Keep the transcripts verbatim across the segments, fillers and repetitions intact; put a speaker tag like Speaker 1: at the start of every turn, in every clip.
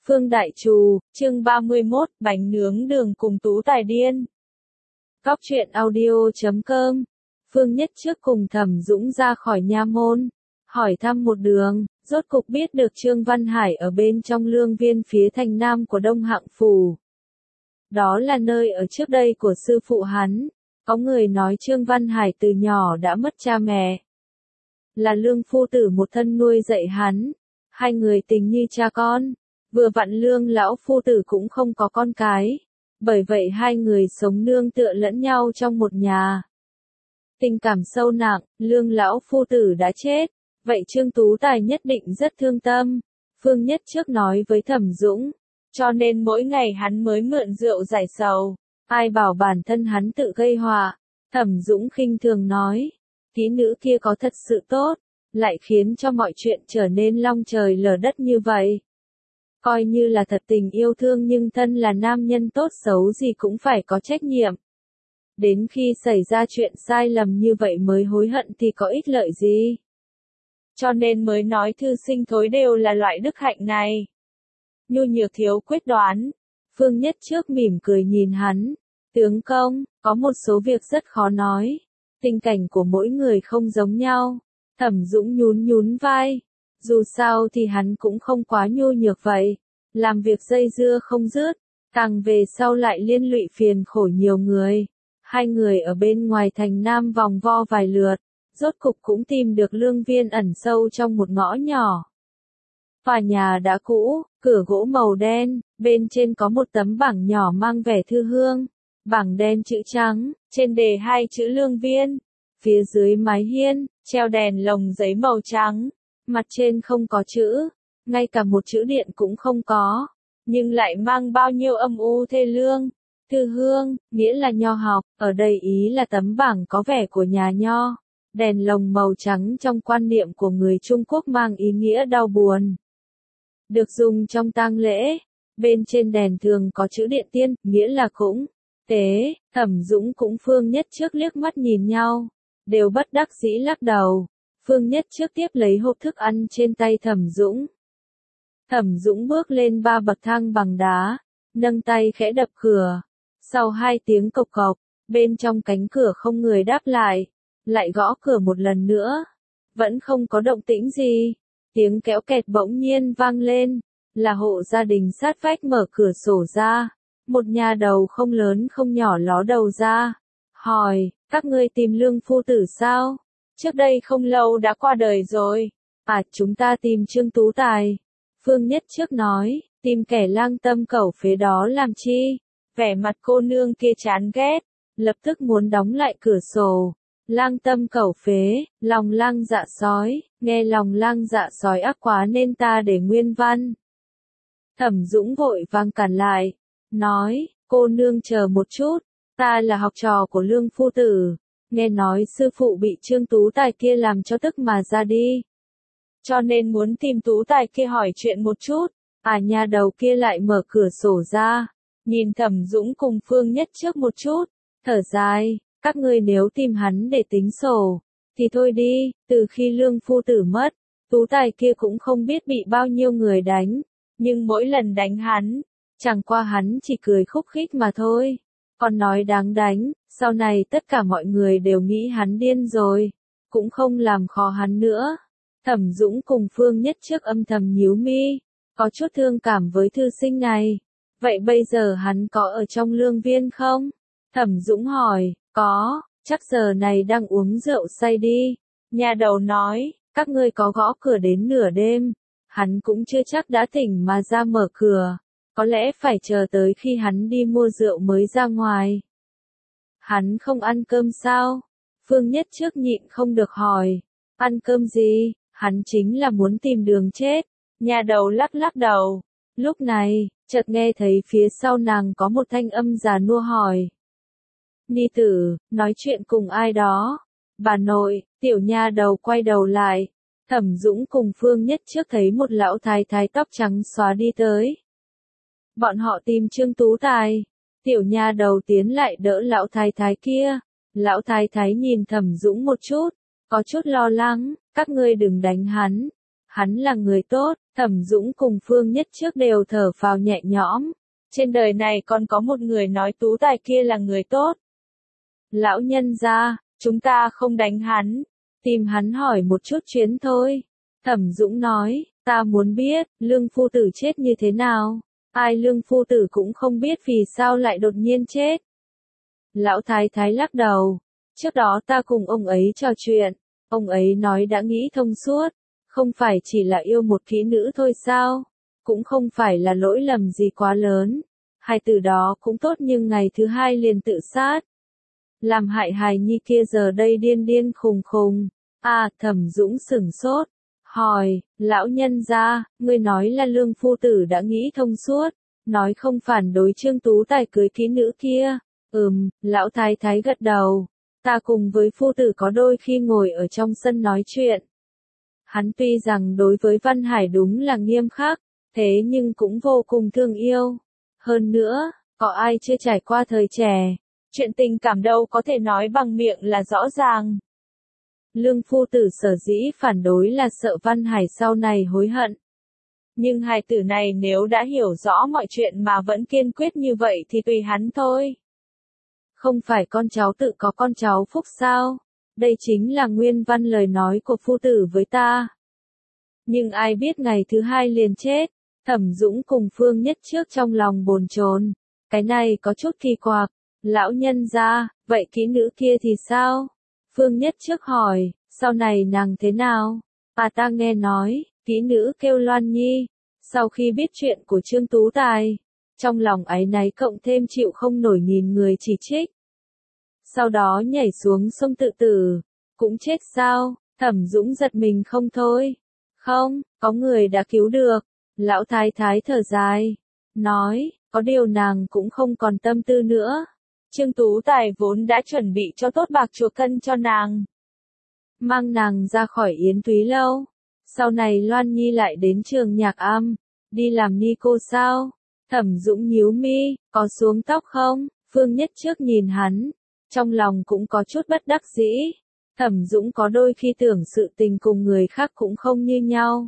Speaker 1: Phương Đại Trù, chương ba mươi mốt, bánh nướng đường cùng Tú Tài điên. Góc truyện audio chấm com. Phương Nhất Trước cùng Thẩm Dũng ra khỏi nha môn, hỏi thăm một đường, rốt cục biết được Trương Văn Hải ở bên trong lương viên phía thành nam của Đông Hạng Phủ. Đó là nơi ở trước đây của sư phụ hắn. Có người nói Trương Văn Hải từ nhỏ đã mất cha mẹ. Là lương phu tử một thân nuôi dạy hắn. Hai người tình như cha con. Vừa vặn lương lão phu tử cũng không có con cái. Bởi vậy hai người sống nương tựa lẫn nhau trong một nhà. Tình cảm sâu nặng, lương lão phu tử đã chết. Vậy Trương Tú Tài nhất định rất thương tâm. Phương Nhất Trước nói với Thẩm Dũng. Cho nên mỗi ngày hắn mới mượn rượu giải sầu. Ai bảo bản thân hắn tự gây họa. Thẩm Dũng khinh thường nói. Kỹ nữ kia có thật sự tốt. Lại khiến cho mọi chuyện trở nên long trời lở đất như vậy. Coi như là thật tình yêu thương nhưng thân là nam nhân tốt xấu gì cũng phải có trách nhiệm. Đến khi xảy ra chuyện sai lầm như vậy mới hối hận thì có ích lợi gì. Cho nên mới nói thư sinh thối đều là loại đức hạnh này. Nhu nhược thiếu quyết đoán. Phương Nhất Trước mỉm cười nhìn hắn. Tướng công, có một số việc rất khó nói. Tình cảnh của mỗi người không giống nhau. Thẩm Dũng nhún nhún vai. Dù sao thì hắn cũng không quá nhu nhược vậy. Làm việc dây dưa không dứt. Càng về sau lại liên lụy phiền khổ nhiều người. Hai người ở bên ngoài thành nam vòng vo vài lượt. Rốt cục cũng tìm được lương viên ẩn sâu trong một ngõ nhỏ. Tòa nhà đã cũ, cửa gỗ màu đen, bên trên có một tấm bảng nhỏ mang vẻ thư hương. Bảng đen chữ trắng, trên đề hai chữ lương viên. Phía dưới mái hiên, treo đèn lồng giấy màu trắng. Mặt trên không có chữ, ngay cả một chữ điện cũng không có, nhưng lại mang bao nhiêu âm u thê lương. Thư hương, nghĩa là nho học, ở đây ý là tấm bảng có vẻ của nhà nho. Đèn lồng màu trắng trong quan niệm của người Trung Quốc mang ý nghĩa đau buồn. Được dùng trong tang lễ, bên trên đèn thường có chữ điện tiên, nghĩa là cũng tế. Thẩm Dũng cũng Phương Nhất Trước liếc mắt nhìn nhau, đều bất đắc dĩ lắc đầu. Phương Nhất Trước tiếp lấy hộp thức ăn trên tay Thẩm Dũng. Thẩm Dũng bước lên ba bậc thang bằng đá, nâng tay khẽ đập cửa. Sau hai tiếng cộc cộc, bên trong cánh cửa không người đáp lại, lại gõ cửa một lần nữa. Vẫn không có động tĩnh gì. Tiếng kéo kẹt bỗng nhiên vang lên, là hộ gia đình sát vách mở cửa sổ ra. Một nhà đầu không lớn không nhỏ ló đầu ra, hỏi, các ngươi tìm lương phu tử sao? Trước đây không lâu đã qua đời rồi. À, chúng ta tìm Trương Tú Tài. Phương Nhất Trước nói, tìm kẻ lang tâm cẩu phế đó làm chi? Vẻ mặt cô nương kia chán ghét, lập tức muốn đóng lại cửa sổ. Lang tâm cẩu phế, lòng lang dạ sói, nghe lòng lang dạ sói ác quá nên ta để nguyên văn. Thẩm Dũng vội vàng cản lại, nói, cô nương chờ một chút, ta là học trò của lương phu tử. Nghe nói sư phụ bị Trương Tú Tài kia làm cho tức mà ra đi. Cho nên muốn tìm Tú Tài kia hỏi chuyện một chút. À, nhà đầu kia lại mở cửa sổ ra. Nhìn Thẩm Dũng cùng Phương Nhất Trước một chút. Thở dài, các ngươi nếu tìm hắn để tính sổ. Thì thôi đi, từ khi lương phu tử mất. Tú Tài kia cũng không biết bị bao nhiêu người đánh. Nhưng mỗi lần đánh hắn, chẳng qua hắn chỉ cười khúc khích mà thôi. Còn nói đáng đánh, sau này tất cả mọi người đều nghĩ hắn điên rồi, cũng không làm khó hắn nữa. Thẩm Dũng cùng Phương Nhất Trước âm thầm nhíu mi, có chút thương cảm với thư sinh này. Vậy bây giờ hắn có ở trong lương viên không? Thẩm Dũng hỏi, có, chắc giờ này đang uống rượu say đi. Nhà đầu nói, các ngươi có gõ cửa đến nửa đêm, hắn cũng chưa chắc đã tỉnh mà ra mở cửa. Có lẽ phải chờ tới khi hắn đi mua rượu mới ra ngoài. Hắn không ăn cơm sao? Phương Nhất Trước nhịn không được hỏi. Ăn cơm gì? Hắn chính là muốn tìm đường chết. Nhà đầu lắc lắc đầu. Lúc này, chợt nghe thấy phía sau nàng có một thanh âm già nua hỏi. Ni tử, nói chuyện cùng ai đó? Bà nội. Tiểu nha đầu quay đầu lại. Thẩm Dũng cùng Phương Nhất Trước thấy một lão thái thái tóc trắng xóa đi tới. Bọn họ tìm Trương Tú Tài. Tiểu nha đầu tiến lại đỡ lão thái thái kia. Lão thái thái nhìn Thẩm Dũng một chút, có chút lo lắng, các ngươi đừng đánh hắn. Hắn là người tốt, Thẩm Dũng cùng Phương Nhất Trước đều thở phào nhẹ nhõm. Trên đời này còn có một người nói Tú Tài kia là người tốt. Lão nhân gia, chúng ta không đánh hắn, tìm hắn hỏi một chút chuyến thôi. Thẩm Dũng nói, ta muốn biết, Lương phu tử chết như thế nào? Ai Lương phu tử cũng không biết vì sao lại đột nhiên chết. Lão thái thái lắc đầu, trước đó ta cùng ông ấy trò chuyện, ông ấy nói đã nghĩ thông suốt, không phải chỉ là yêu một kỹ nữ thôi sao? Cũng không phải là lỗi lầm gì quá lớn. Hai từ đó cũng tốt nhưng ngày thứ hai liền tự sát. Làm hại hài nhi kia giờ đây điên điên khùng khùng. À, Thẩm Dũng sửng sốt. Hỏi, lão nhân gia, ngươi nói là Lương phu tử đã nghĩ thông suốt, nói không phản đối Trương Tú Tài cưới kỹ nữ kia. Ừm, lão thái thái gật đầu. Ta cùng với phu tử có đôi khi ngồi ở trong sân nói chuyện. Hắn tuy rằng đối với Văn Hải đúng là nghiêm khắc, thế nhưng cũng vô cùng thương yêu. Hơn nữa, có ai chưa trải qua thời trẻ, chuyện tình cảm đâu có thể nói bằng miệng là rõ ràng. Lương phu tử sở dĩ phản đối là sợ Văn Hải sau này hối hận. Nhưng hài tử này nếu đã hiểu rõ mọi chuyện mà vẫn kiên quyết như vậy thì tùy hắn thôi. Không phải con cháu tự có con cháu phúc sao? Đây chính là nguyên văn lời nói của phu tử với ta. Nhưng ai biết ngày thứ hai liền chết. Thẩm Dũng cùng Phương Nhất Trước trong lòng bồn chồn. Cái này có chút kỳ quặc. Lão nhân gia, vậy kỹ nữ kia thì sao? Phương Nhất Trước hỏi, sau này nàng thế nào? À ta nghe nói, kỹ nữ kêu Loan Nhi. Sau khi biết chuyện của Trương Tú Tài, trong lòng áy náy cộng thêm chịu không nổi nhìn người chỉ trích. Sau đó nhảy xuống sông tự tử. Cũng chết sao? Thẩm Dũng giật mình không thôi. Không, có người đã cứu được. Lão thái thái thở dài. Nói, có điều nàng cũng không còn tâm tư nữa. Trương Tú Tài vốn đã chuẩn bị cho tốt bạc chùa cân cho nàng. Mang nàng ra khỏi Yến Túy Lâu. Sau này Loan Nhi lại đến trường nhạc am. Đi làm ni cô sao? Thẩm Dũng nhíu mi, có xuống tóc không? Phương Nhất Trước nhìn hắn. Trong lòng cũng có chút bất đắc dĩ. Thẩm Dũng có đôi khi tưởng sự tình cùng người khác cũng không như nhau.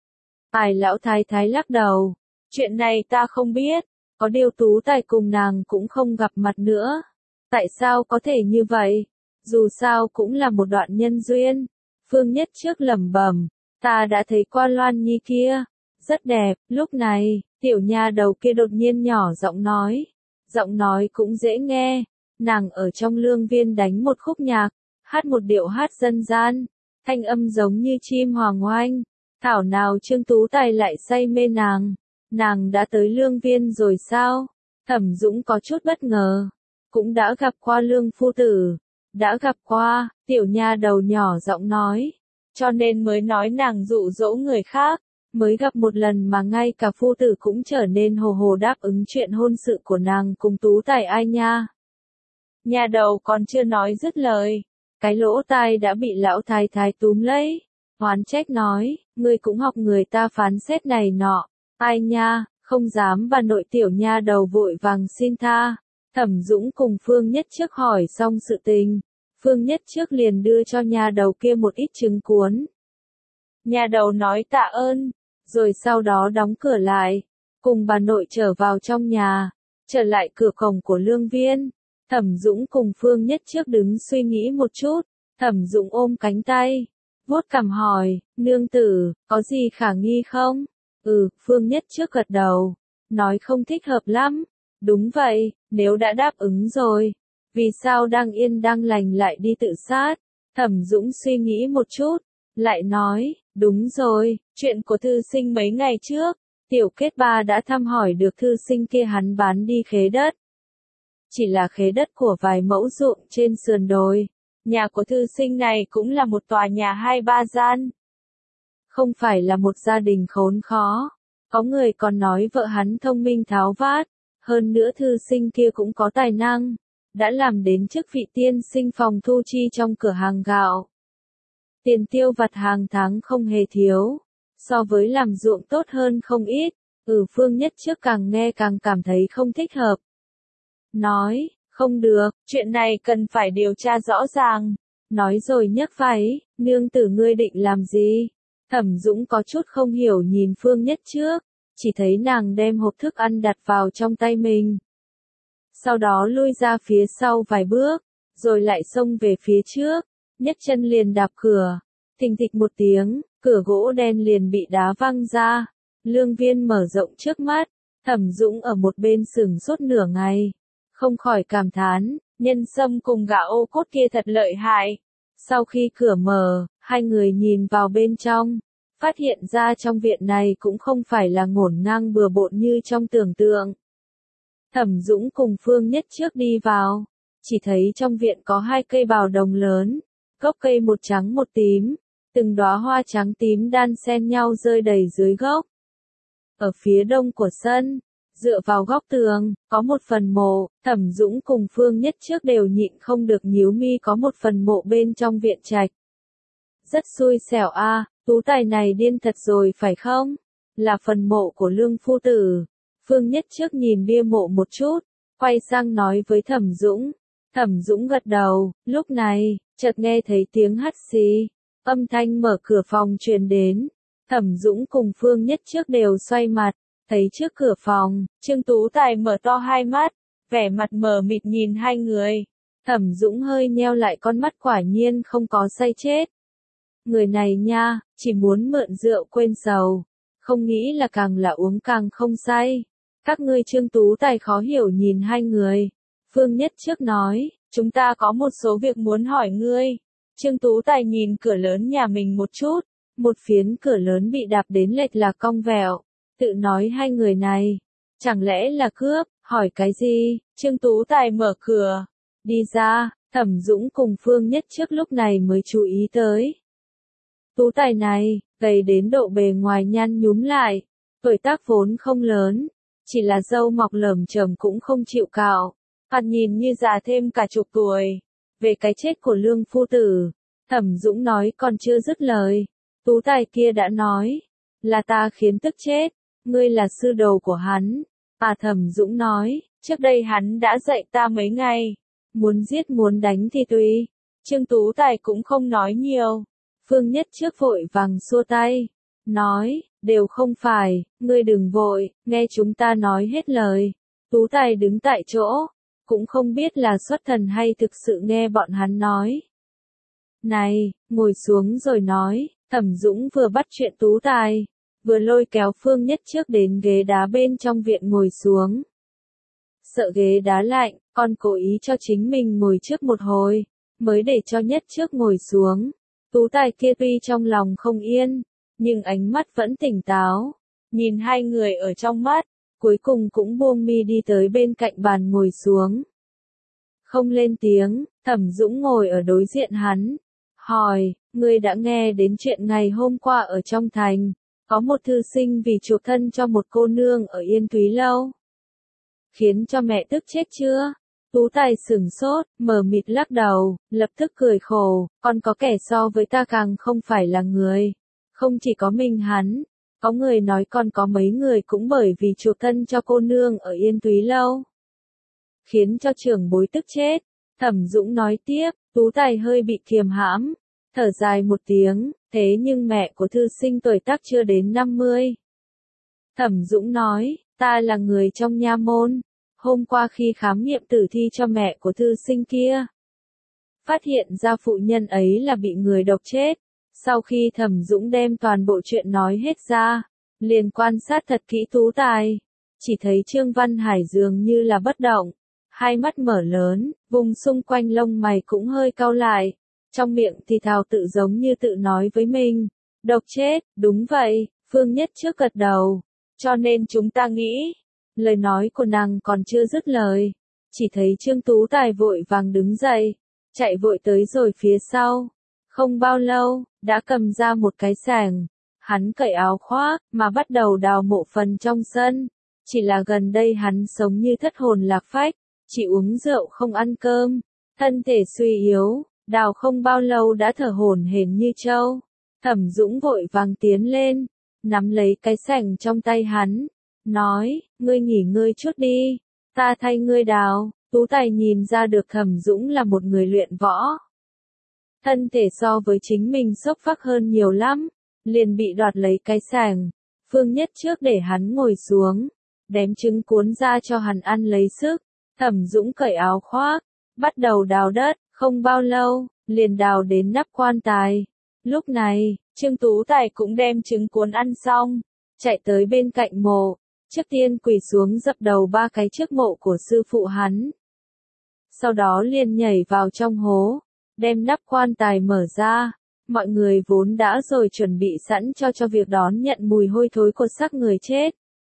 Speaker 1: Tài lão thái thái lắc đầu. Chuyện này ta không biết. Có điều Tú Tài cùng nàng cũng không gặp mặt nữa. Tại sao có thể như vậy? Dù sao cũng là một đoạn nhân duyên. Phương Nhất Trước lẩm bẩm. Ta đã thấy qua Loan Nhi kia. Rất đẹp. Lúc này, tiểu nha đầu kia đột nhiên nhỏ giọng nói. Giọng nói cũng dễ nghe. Nàng ở trong lương viên đánh một khúc nhạc. Hát một điệu hát dân gian. Thanh âm giống như chim hoàng oanh. Thảo nào Trương Tú Tài lại say mê nàng. Nàng đã tới lương viên rồi sao? Thẩm Dũng có chút bất ngờ. Cũng đã gặp qua Lương phu tử. Đã gặp qua, tiểu nha đầu nhỏ giọng nói. Cho nên mới nói nàng dụ dỗ người khác. Mới gặp một lần mà ngay cả phu tử cũng trở nên hồ hồ đáp ứng chuyện hôn sự của nàng cùng Tú Tài ai nha. Nha đầu còn chưa nói dứt lời. Cái lỗ tai đã bị lão thái thái túm lấy. Hoán trách nói, ngươi cũng học người ta phán xét này nọ. Ai nha, không dám bà nội tiểu nha đầu vội vàng xin tha. Thẩm Dũng cùng Phương Nhất Trước hỏi xong sự tình. Phương Nhất Trước liền đưa cho nha đầu kia một ít trứng cuốn. Nha đầu nói tạ ơn, rồi sau đó đóng cửa lại. Cùng bà nội trở vào trong nhà. Trở lại cửa cổng của lương viên. Thẩm Dũng cùng Phương Nhất Trước đứng suy nghĩ một chút. Thẩm Dũng ôm cánh tay. Vuốt cằm hỏi, nương tử, có gì khả nghi không? Ừ, Phương Nhất Trước gật đầu. Nói không thích hợp lắm. Đúng vậy, nếu đã đáp ứng rồi. Vì sao đang yên đang lành lại đi tự sát? Thẩm Dũng suy nghĩ một chút. Lại nói, đúng rồi, chuyện của thư sinh mấy ngày trước. Tiểu Kết Ba đã thăm hỏi được thư sinh kia hắn bán đi khế đất. Chỉ là khế đất của vài mẫu ruộng trên sườn đồi. Nhà của thư sinh này cũng là một tòa nhà hai ba gian. Không phải là một gia đình khốn khó. Có người còn nói vợ hắn thông minh tháo vát. Hơn nữa thư sinh kia cũng có tài năng. Đã làm đến chức vị tiên sinh phòng thu chi trong cửa hàng gạo. Tiền tiêu vặt hàng tháng không hề thiếu. So với làm ruộng tốt hơn không ít. Ừ, Phương Nhất Trước càng nghe càng cảm thấy không thích hợp. Nói, không được, chuyện này cần phải điều tra rõ ràng. Nói rồi nhấc váy, nương tử ngươi định làm gì? Thẩm Dũng có chút không hiểu nhìn Phương Nhất Trước, chỉ thấy nàng đem hộp thức ăn đặt vào trong tay mình. Sau đó lui ra phía sau vài bước, rồi lại xông về phía trước, nhấc chân liền đạp cửa. Thình thịch một tiếng, cửa gỗ đen liền bị đá văng ra. Lương Viên mở rộng trước mắt, Thẩm Dũng ở một bên sửng sốt nửa ngày, không khỏi cảm thán, nhân sâm cùng gà ô cốt kia thật lợi hại. Sau khi cửa mở, hai người nhìn vào bên trong, phát hiện ra trong viện này cũng không phải là ngổn ngang bừa bộn như trong tưởng tượng. Thẩm Dũng cùng Phương Nhất Trước đi vào, chỉ thấy trong viện có hai cây bào đồng lớn, gốc cây một trắng một tím, từng đóa hoa trắng tím đan xen nhau rơi đầy dưới gốc. Ở phía đông của sân, dựa vào góc tường, có một phần mộ. Thẩm Dũng cùng Phương Nhất Trước đều nhịn không được nhíu mi, có một phần mộ bên trong viện trạch. Rất xui xẻo a, à, tú tài này điên thật rồi phải không? Là phần mộ của Lương phu tử. Phương Nhất Trước nhìn bia mộ một chút, quay sang nói với Thẩm Dũng. Thẩm Dũng gật đầu, lúc này, chợt nghe thấy tiếng hắt xì, âm thanh mở cửa phòng truyền đến. Thẩm Dũng cùng Phương Nhất Trước đều xoay mặt, thấy trước cửa phòng, Trương Tú Tài mở to hai mắt, vẻ mặt mờ mịt nhìn hai người. Thẩm Dũng hơi nheo lại con mắt, quả nhiên không có say chết. Người này nha, chỉ muốn mượn rượu quên sầu, không nghĩ là càng là uống càng không say. Các ngươi. Trương Tú Tài khó hiểu nhìn hai người. Phương Nhất Trước nói, chúng ta có một số việc muốn hỏi ngươi. Trương Tú Tài nhìn cửa lớn nhà mình một chút, một phiến cửa lớn bị đạp đến lệch là cong vẹo, tự nói hai người này, chẳng lẽ là cướp, hỏi cái gì? Trương Tú Tài mở cửa, đi ra. Thẩm Dũng cùng Phương Nhất Trước lúc này mới chú ý tới. Tú Tài này, gầy đến độ bề ngoài nhăn nhúm lại, tuổi tác vốn không lớn, chỉ là râu mọc lởm chởm cũng không chịu cạo, mặt nhìn như già thêm cả chục tuổi. Về cái chết của Lương phu tử, Thẩm Dũng nói còn chưa dứt lời, Tú Tài kia đã nói, là ta khiến tức chết, ngươi là sư đồ của hắn. À, Thẩm Dũng nói, trước đây hắn đã dạy ta mấy ngày, muốn giết muốn đánh thì tùy. Trương Tú Tài cũng không nói nhiều. Phương Nhất Trước vội vàng xua tay, nói, đều không phải, ngươi đừng vội, nghe chúng ta nói hết lời. Tú Tài đứng tại chỗ, cũng không biết là xuất thần hay thực sự nghe bọn hắn nói. Này, ngồi xuống rồi nói. Thẩm Dũng vừa bắt chuyện Tú Tài, vừa lôi kéo Phương Nhất Trước đến ghế đá bên trong viện ngồi xuống. Sợ ghế đá lạnh, con cố ý cho chính mình ngồi trước một hồi, mới để cho Nhất Trước ngồi xuống. Tú Tài kia tuy trong lòng không yên, nhưng ánh mắt vẫn tỉnh táo, nhìn hai người ở trong mắt, cuối cùng cũng buông mi đi tới bên cạnh bàn ngồi xuống. Không lên tiếng, Thẩm Dũng ngồi ở đối diện hắn, hỏi, ngươi đã nghe đến chuyện ngày hôm qua ở trong thành, có một thư sinh vì chuộc thân cho một cô nương ở Yên Túy Lâu, khiến cho mẹ tức chết chưa? Tú Tài sửng sốt, mờ mịt lắc đầu, lập tức cười khổ, còn có kẻ so với ta càng không phải là người. Không chỉ có mình hắn, có người nói còn có mấy người cũng bởi vì chuộc thân cho cô nương ở Yên Túy Lâu, khiến cho trưởng bối tức chết. Thẩm Dũng nói tiếp, Tú Tài hơi bị kiềm hãm, thở dài một tiếng, thế nhưng mẹ của thư sinh tuổi tác chưa đến năm mươi. Thẩm Dũng nói, ta là người trong nha môn, hôm qua khi khám nghiệm tử thi cho mẹ của thư sinh kia, phát hiện ra phụ nhân ấy là bị người độc chết. Sau khi Thẩm Dũng đem toàn bộ chuyện nói hết ra, liền quan sát thật kỹ Tú Tài, chỉ thấy Trương Văn Hải dường như là bất động, hai mắt mở lớn, vùng xung quanh lông mày cũng hơi cau lại, trong miệng thì thào tự giống như tự nói với mình, độc chết, đúng vậy. Phương Nhất Trước gật đầu, cho nên chúng ta nghĩ. Lời nói của nàng còn chưa dứt lời, chỉ thấy Trương Tú Tài vội vàng đứng dậy, chạy vội tới rồi phía sau. Không bao lâu, đã cầm ra một cái xẻng, hắn cởi áo khoác, mà bắt đầu đào mộ phần trong sân. Chỉ là gần đây hắn sống như thất hồn lạc phách, chỉ uống rượu không ăn cơm, thân thể suy yếu, đào không bao lâu đã thở hổn hển như trâu. Thẩm Dũng vội vàng tiến lên, nắm lấy cái xẻng trong tay hắn, nói, ngươi nghỉ ngơi chút đi, ta thay ngươi đào. Tú Tài nhìn ra được Thẩm Dũng là một người luyện võ, thân thể so với chính mình xốc phác hơn nhiều lắm, liền bị đoạt lấy cái sàng. Phương Nhất Trước để hắn ngồi xuống, đem trứng cuốn ra cho hắn ăn lấy sức. Thẩm Dũng cởi áo khoác, bắt đầu đào đất, không bao lâu, liền đào đến nắp quan tài. Lúc này, Trương Tú Tài cũng đem trứng cuốn ăn xong, chạy tới bên cạnh mộ, trước tiên quỳ xuống dập đầu ba cái trước mộ của sư phụ hắn. Sau đó liền nhảy vào trong hố, đem nắp quan tài mở ra. Mọi người vốn đã rồi chuẩn bị sẵn cho cho việc đón nhận mùi hôi thối của xác người chết.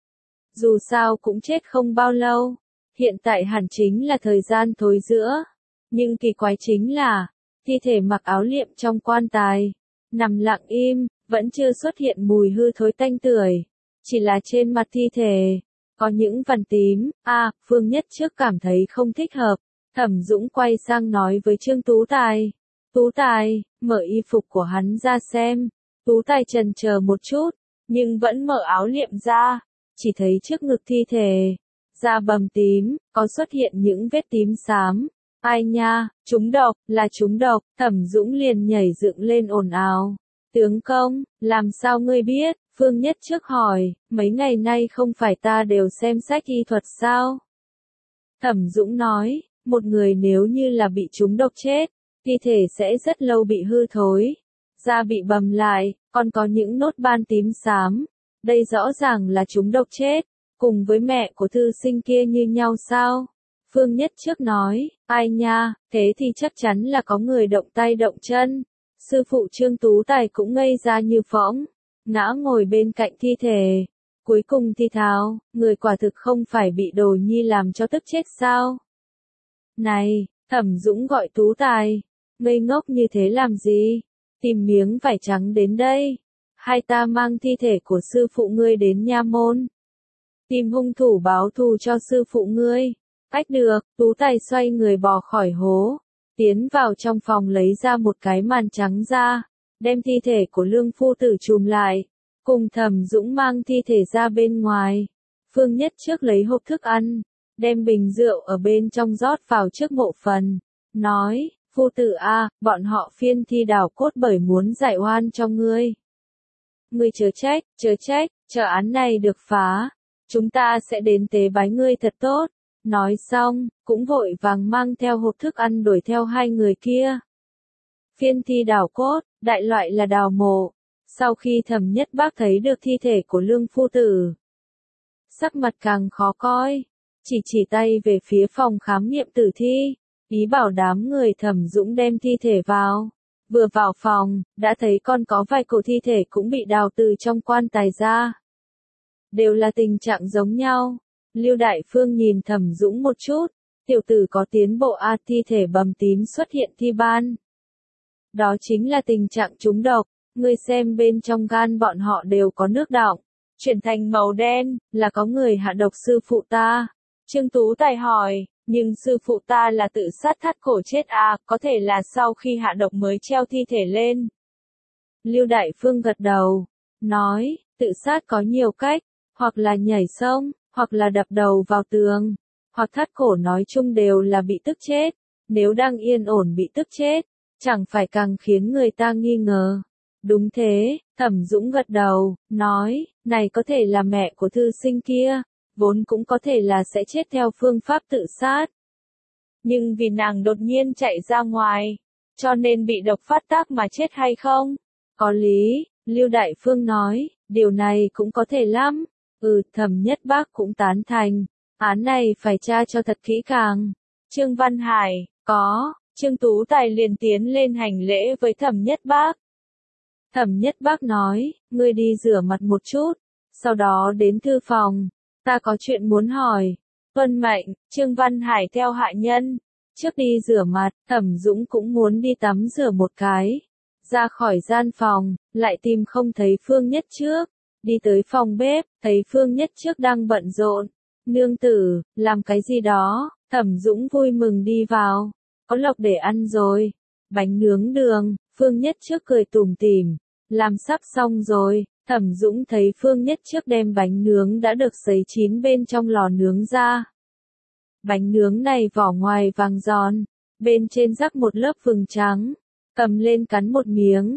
Speaker 1: Dù sao cũng chết không bao lâu, hiện tại hẳn chính là thời gian thối giữa. Nhưng kỳ quái chính là, thi thể mặc áo liệm trong quan tài, nằm lặng im, vẫn chưa xuất hiện mùi hư thối tanh tưởi. Chỉ là trên mặt thi thể, có những vằn tím. A, à, Phương Nhất Trước cảm thấy không thích hợp. Thẩm Dũng quay sang nói với Trương Tú Tài. Tú Tài, mở y phục của hắn ra xem. Tú Tài chần chờ một chút, nhưng vẫn mở áo liệm ra. Chỉ thấy trước ngực thi thể, da bầm tím, có xuất hiện những vết tím xám. Ai nha, trúng độc, là trúng độc. Thẩm Dũng liền nhảy dựng lên ồn ào. Tướng công, làm sao ngươi biết? Phương Nhất Trước hỏi, mấy ngày nay không phải ta đều xem sách y thuật sao? Thẩm Dũng nói, một người nếu như là bị trúng độc chết, thi thể sẽ rất lâu bị hư thối, da bị bầm lại, còn có những nốt ban tím xám. Đây rõ ràng là trúng độc chết, cùng với mẹ của thư sinh kia như nhau sao? Phương Nhất Trước nói, ai nha, thế thì chắc chắn là có người động tay động chân. Sư phụ Trương Tú Tài cũng ngây ra như phỗng, ngã ngồi bên cạnh thi thể. Cuối cùng thì thào, người quả thực không phải bị Đồ Nhi làm cho tức chết sao? Này, Thẩm Dũng gọi Tú Tài, ngây ngốc như thế làm gì? Tìm miếng vải trắng đến đây. Hai ta mang thi thể của sư phụ ngươi đến nha môn. Tìm hung thủ báo thù cho sư phụ ngươi. Ách được, Tú Tài xoay người bò khỏi hố, tiến vào trong phòng lấy ra một cái màn trắng ra, đem thi thể của Lương phu tử trùm lại, cùng Thẩm Dũng mang thi thể ra bên ngoài. Phương Nhất Trước lấy hộp thức ăn, đem bình rượu ở bên trong rót vào trước mộ phần, nói, phu tử a, bọn họ phiên thi đào cốt bởi muốn giải oan cho ngươi. Ngươi chớ trách, chớ trách, chờ án này được phá, chúng ta sẽ đến tế bái ngươi thật tốt. Nói xong, cũng vội vàng mang theo hộp thức ăn đuổi theo hai người kia. Phiên thi đào cốt, đại loại là đào mộ. Sau khi Thẩm Nhất Bác thấy được thi thể của Lương phu tử, sắc mặt càng khó coi, chỉ chỉ tay về phía phòng khám nghiệm tử thi, ý bảo đám người Thẩm Dũng đem thi thể vào. Vừa vào phòng, đã thấy còn có vài cổ thi thể cũng bị đào từ trong quan tài ra. Đều là tình trạng giống nhau. Lưu Đại Phương nhìn Thẩm Dũng một chút, tiểu tử có tiến bộ a, thi thể bầm tím xuất hiện thi ban. Đó chính là tình trạng trúng độc, ngươi xem bên trong gan bọn họ đều có nước đọng, chuyển thành màu đen, là có người hạ độc sư phụ ta. Trương Tú Tài hỏi, nhưng sư phụ ta là tự sát thắt cổ chết à, có thể là sau khi hạ độc mới treo thi thể lên. Lưu Đại Phương gật đầu, nói, tự sát có nhiều cách, hoặc là nhảy sông, hoặc là đập đầu vào tường, hoặc thắt cổ, nói chung đều là bị tức chết. Nếu đang yên ổn bị tức chết, chẳng phải càng khiến người ta nghi ngờ. Đúng thế, Thẩm Dũng gật đầu, nói, này có thể là mẹ của thư sinh kia, vốn cũng có thể là sẽ chết theo phương pháp tự sát. Nhưng vì nàng đột nhiên chạy ra ngoài, cho nên bị độc phát tác mà chết hay không? Có lý, Lưu Đại Phương nói, điều này cũng có thể lắm. Ừ, Thẩm Nhất Bác cũng tán thành, án này phải tra cho thật kỹ càng. Trương Văn Hải, có, Trương Tú Tài liền tiến lên hành lễ với Thẩm Nhất Bác. Thẩm Nhất Bác nói, ngươi đi rửa mặt một chút, sau đó đến thư phòng, ta có chuyện muốn hỏi. Tuân mệnh, Trương Văn Hải theo hạ nhân, trước đi rửa mặt, Thẩm Dũng cũng muốn đi tắm rửa một cái. Ra khỏi gian phòng, lại tìm không thấy Phương Nhất Trước. Đi tới phòng bếp, thấy Phương Nhất Trước đang bận rộn. Nương tử, làm cái gì đó? Thẩm Dũng vui mừng đi vào. Có lộc để ăn rồi. Bánh nướng đường, Phương Nhất Trước cười tủm tỉm. Làm sắp xong rồi. Thẩm Dũng thấy Phương Nhất Trước đem bánh nướng đã được sấy chín bên trong lò nướng ra. Bánh nướng này vỏ ngoài vàng giòn, bên trên rắc một lớp vừng trắng. Cầm lên cắn một miếng.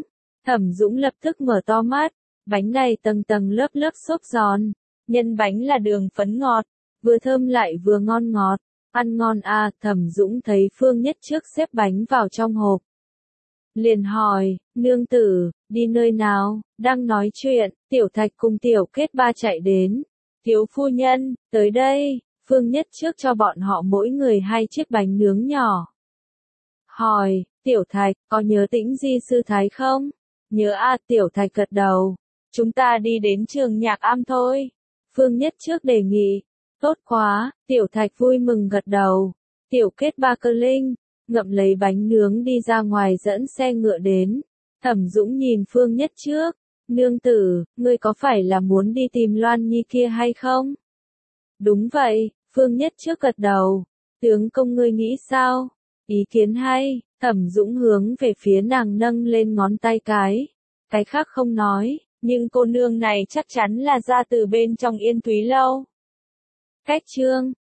Speaker 1: Thẩm Dũng lập tức mở to mắt, bánh này tầng tầng lớp lớp xốp giòn, nhân bánh là đường phấn ngọt, vừa thơm lại vừa ngon ngọt, ăn ngon à. Thẩm Dũng thấy Phương Nhất Trước xếp bánh vào trong hộp, liền hỏi, nương tử, đi nơi nào? Đang nói chuyện, Tiểu Thạch cùng Tiểu Kết Ba chạy đến. Thiếu phu nhân, tới đây. Phương Nhất Trước cho bọn họ mỗi người hai chiếc bánh nướng nhỏ. Hỏi, Tiểu Thạch, có nhớ Tĩnh Di sư thái không? Nhớ à. Tiểu Thạch gật đầu. Chúng ta đi đến trường Nhạc Am thôi. Phương Nhất Trước đề nghị. Tốt quá. Tiểu Thạch vui mừng gật đầu. Tiểu Kết Ba cơ linh, ngậm lấy bánh nướng đi ra ngoài dẫn xe ngựa đến. Thẩm Dũng nhìn Phương Nhất Trước. Nương tử, ngươi có phải là muốn đi tìm Loan Nhi kia hay không? Đúng vậy. Phương Nhất Trước gật đầu. Tướng công ngươi nghĩ sao? Ý kiến hay. Thẩm Dũng hướng về phía nàng nâng lên ngón tay cái. Cái khác không nói, nhưng cô nương này chắc chắn là ra từ bên trong Yên Thúy Lâu. Cách chương